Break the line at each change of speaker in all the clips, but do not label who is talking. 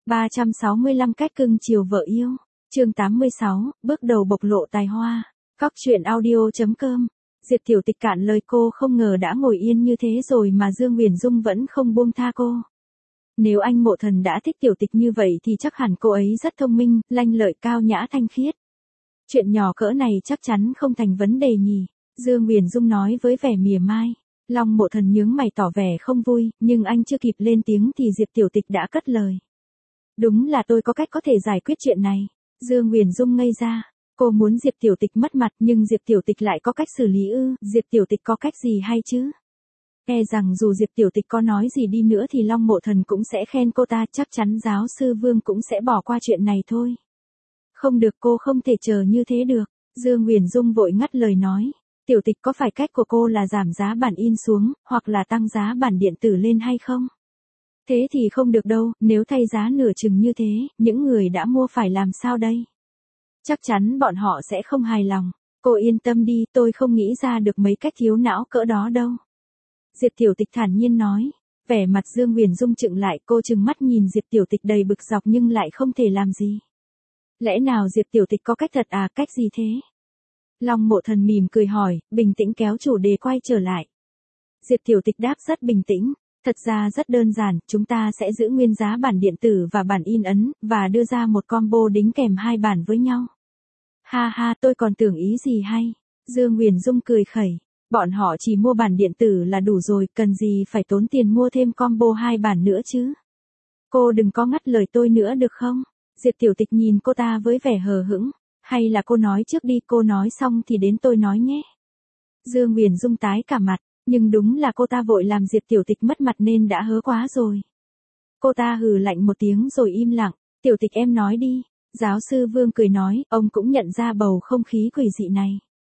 365 cách cưng chiều vợ yêu. Chương 86, bước đầu bộc lộ tài hoa. Góc truyện audio.com. Diệp Tiểu Tịch cạn lời, cô không ngờ đã ngồi yên như thế rồi mà Dương Huyền Dung vẫn không buông tha cô. Nếu anh Mộ Thần đã thích Tiểu Tịch như vậy thì chắc hẳn cô ấy rất thông minh, lanh lợi, cao nhã, thanh khiết. Chuyện nhỏ cỡ này chắc chắn không thành vấn đề nhỉ, Dương Huyền Dung nói với vẻ mỉa mai. Long Mộ Thần nhướng mày tỏ vẻ không vui, nhưng anh chưa kịp lên tiếng thì Diệp Tiểu Tịch đã cất lời. Đúng là tôi có cách có thể giải quyết chuyện này. Dương Huyền Dung ngây ra. Cô muốn Diệp Tiểu Tịch mất mặt nhưng Diệp Tiểu Tịch lại có cách xử lý ư? Diệp Tiểu Tịch có cách gì hay chứ? E rằng dù Diệp Tiểu Tịch có nói gì đi nữa thì Long Mộ Thần cũng sẽ khen cô ta, chắc chắn giáo sư Vương cũng sẽ bỏ qua chuyện này thôi. Không được, cô không thể chờ như thế được. Dương Huyền Dung vội ngắt lời nói. Tiểu Tịch, có phải cách của cô là giảm giá bản in xuống, hoặc là tăng giá bản điện tử lên hay không? Thế thì không được đâu, nếu thay giá nửa chừng như thế, những người đã mua phải làm sao đây? Chắc chắn bọn họ sẽ không hài lòng. Cô yên tâm đi, tôi không nghĩ ra được mấy cách thiếu não cỡ đó đâu. Diệp Tiểu Tịch thản nhiên nói. Vẻ mặt Dương Huyền Dung chững lại, cô trừng mắt nhìn Diệp Tiểu Tịch đầy bực dọc nhưng lại không thể làm gì. Lẽ nào Diệp Tiểu Tịch có cách thật à? Cách gì thế? Long Mộ Thần mỉm cười hỏi, bình tĩnh kéo chủ đề quay trở lại. Diệp Tiểu Tịch đáp rất bình tĩnh. Thật ra rất đơn giản, chúng ta sẽ giữ nguyên giá bản điện tử và bản in ấn, và đưa ra một combo đính kèm hai bản với nhau. Ha ha, tôi còn tưởng ý gì hay. Dương Huyền Dung cười khẩy. Bọn họ chỉ mua bản điện tử là đủ rồi, cần gì phải tốn tiền mua thêm combo hai bản nữa chứ. Cô đừng có ngắt lời tôi nữa được không? Diệp Tiểu Tịch nhìn cô ta với vẻ hờ hững. Hay là cô nói trước đi, cô nói xong thì đến tôi nói nhé. Dương Huyền Dung tái cả mặt. Nhưng đúng là cô ta vội làm Diệp Tiểu Tịch mất mặt nên đã hớ quá rồi. Cô ta hừ lạnh một tiếng rồi im lặng. Tiểu Tịch, em nói đi. Giáo sư Vương cười nói, ông cũng nhận ra bầu không khí quỷ dị này.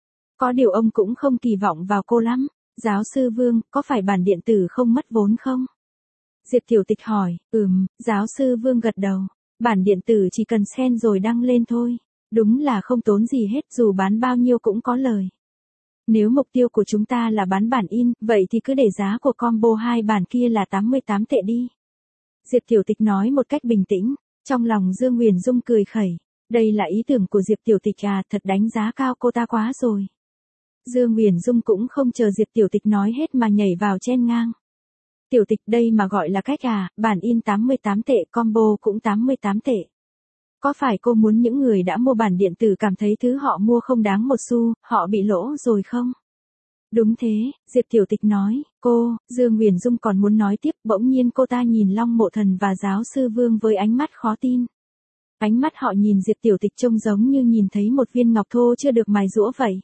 Có điều ông cũng không kỳ vọng vào cô lắm. Giáo sư Vương, có phải bản điện tử không mất vốn không? Diệp Tiểu Tịch hỏi. Giáo sư Vương gật đầu. Bản điện tử chỉ cần scan rồi đăng lên thôi. Đúng là không tốn gì hết, dù bán bao nhiêu cũng có lời. Nếu mục tiêu của chúng ta là bán bản in, vậy thì cứ để giá của combo hai bản kia là 88 tệ đi. Diệp Tiểu Tịch nói một cách bình tĩnh. Trong lòng Dương Huyền Dung cười khẩy. Đây là ý tưởng của Diệp Tiểu Tịch à, thật đánh giá cao cô ta quá rồi. Dương Huyền Dung cũng không chờ Diệp Tiểu Tịch nói hết mà nhảy vào chen ngang. Tiểu Tịch, đây mà gọi là cách à, bản in 88 tệ, combo cũng 88 tệ. Có phải cô muốn những người đã mua bản điện tử cảm thấy thứ họ mua không đáng một xu, họ bị lỗ rồi không? Đúng thế, Diệp Tiểu Tịch nói. Dương Huyền Dung còn muốn nói tiếp, bỗng nhiên cô ta nhìn Long Mộ Thần và giáo sư Vương với ánh mắt khó tin. Ánh mắt họ nhìn Diệp Tiểu Tịch trông giống như nhìn thấy một viên ngọc thô chưa được mài giũa vậy.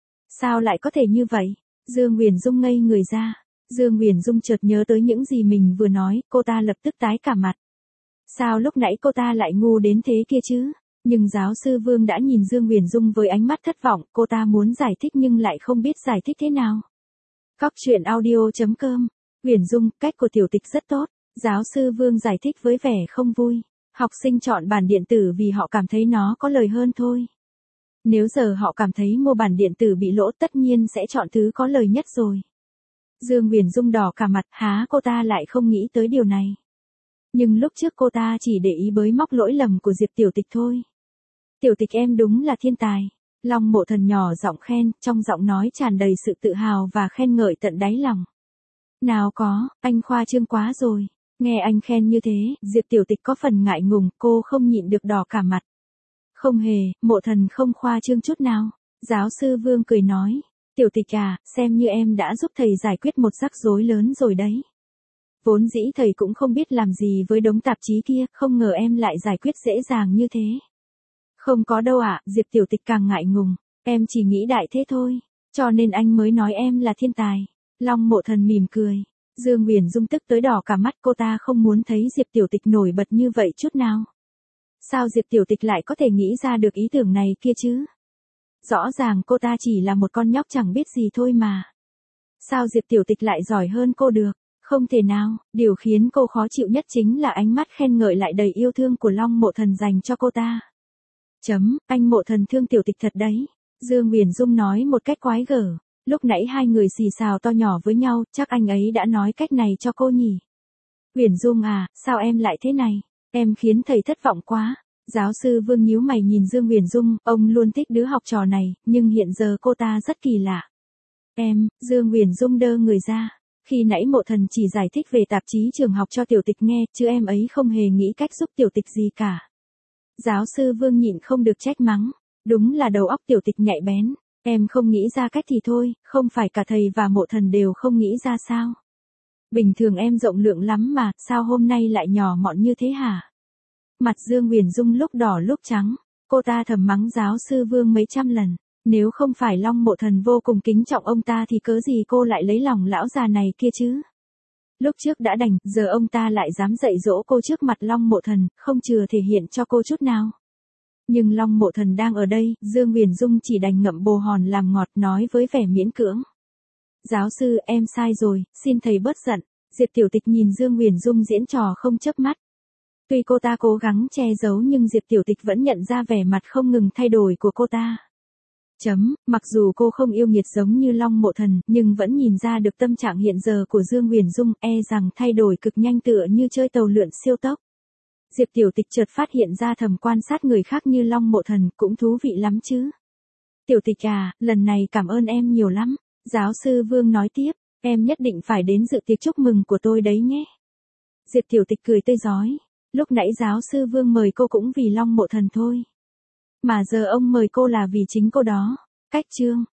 Sao lại có thể như vậy? Dương Huyền Dung ngây người ra. Dương Huyền Dung chợt nhớ tới những gì mình vừa nói, cô ta lập tức tái cả mặt. Sao lúc nãy cô ta lại ngu đến thế kia chứ? Nhưng giáo sư Vương đã nhìn Dương Huyền Dung với ánh mắt thất vọng, cô ta muốn giải thích nhưng lại không biết giải thích thế nào. Góc truyện audio.com. Huyền Dung, cách của Tiểu Tịch rất tốt. Giáo sư Vương giải thích với vẻ không vui. Học sinh chọn bản điện tử vì họ cảm thấy nó có lời hơn thôi. Nếu giờ họ cảm thấy mua bản điện tử bị lỗ, tất nhiên sẽ chọn thứ có lời nhất rồi. Dương Huyền Dung đỏ cả mặt, cô ta lại không nghĩ tới điều này. Nhưng lúc trước cô ta chỉ để ý bới móc lỗi lầm của Diệp Tiểu Tịch thôi. Tiểu Tịch, em đúng là thiên tài. Long Mộ Thần nhỏ giọng khen, trong giọng nói tràn đầy sự tự hào và khen ngợi tận đáy lòng. Nào có, anh khoa trương quá rồi. Nghe anh khen như thế, Diệp Tiểu Tịch có phần ngại ngùng, cô không nhịn được đỏ cả mặt. Không hề, Mộ Thần không khoa trương chút nào. Giáo sư Vương cười nói. Tiểu Tịch à, xem như em đã giúp thầy giải quyết một rắc rối lớn rồi đấy. Vốn dĩ thầy cũng không biết làm gì với đống tạp chí kia, không ngờ em lại giải quyết dễ dàng như thế. Không có đâu ạ, Diệp Tiểu Tịch càng ngại ngùng. Em chỉ nghĩ đại thế thôi. Cho nên anh mới nói em là thiên tài. Long Mộ Thần mỉm cười. Dương Huyền Dung tức tới đỏ cả mắt, cô ta không muốn thấy Diệp Tiểu Tịch nổi bật như vậy chút nào. Sao Diệp Tiểu Tịch lại có thể nghĩ ra được ý tưởng này kia chứ? Rõ ràng cô ta chỉ là một con nhóc chẳng biết gì thôi mà. Sao Diệp Tiểu Tịch lại giỏi hơn cô được? Không thể nào, điều khiến cô khó chịu nhất chính là ánh mắt khen ngợi lại đầy yêu thương của Long Mộ Thần dành cho cô ta. Anh Mộ Thần thương Tiểu Tịch thật đấy. Dương Huyền Dung nói một cách quái gở. Lúc nãy hai người xì xào to nhỏ với nhau, chắc anh ấy đã nói cách này cho cô nhỉ. Huyền Dung à, sao em lại thế này? Em khiến thầy thất vọng quá. Giáo sư Vương nhíu mày nhìn Dương Huyền Dung, ông luôn thích đứa học trò này, nhưng hiện giờ cô ta rất kỳ lạ. Dương Huyền Dung đơ người ra. Khi nãy Mộ Thần chỉ giải thích về tạp chí trường học cho Tiểu Tịch nghe, chứ em ấy không hề nghĩ cách giúp Tiểu Tịch gì cả. Giáo sư Vương nhịn không được trách mắng. Đúng là đầu óc Tiểu Tịch nhạy bén. Em không nghĩ ra cách thì thôi, không phải cả thầy và Mộ Thần đều không nghĩ ra sao? Bình thường em rộng lượng lắm mà, sao hôm nay lại nhỏ mọn như thế hả? Mặt Dương Huyền Dung lúc đỏ lúc trắng, cô ta thầm mắng giáo sư Vương mấy trăm lần. Nếu không phải Long Mộ Thần vô cùng kính trọng ông ta thì cớ gì cô lại lấy lòng lão già này kia chứ? Lúc trước đã đành, giờ ông ta lại dám dạy dỗ cô trước mặt Long Mộ Thần, không chừa thể hiện cho cô chút nào. Nhưng Long Mộ Thần đang ở đây, Dương Huyền Dung chỉ đành ngậm bồ hòn làm ngọt nói với vẻ miễn cưỡng. Giáo sư, em sai rồi, xin thầy bớt giận. Diệp Tiểu Tịch nhìn Dương Huyền Dung diễn trò không chớp mắt. Tuy cô ta cố gắng che giấu nhưng Diệp Tiểu Tịch vẫn nhận ra vẻ mặt không ngừng thay đổi của cô ta. Mặc dù cô không yêu nghiệt giống như Long Mộ Thần, nhưng vẫn nhìn ra được tâm trạng hiện giờ của Dương Huyền Dung, rằng thay đổi cực nhanh tựa như chơi tàu lượn siêu tốc. Diệp Tiểu Tịch chợt phát hiện ra thầm quan sát người khác như Long Mộ Thần cũng thú vị lắm chứ. Tiểu Tịch à, lần này cảm ơn em nhiều lắm. Giáo sư Vương nói tiếp, em nhất định phải đến dự tiệc chúc mừng của tôi đấy nhé. Diệp Tiểu Tịch cười tươi rói. Lúc nãy giáo sư Vương mời cô cũng vì Long Mộ Thần thôi. Mà giờ ông mời cô là vì chính cô đó. Cách chương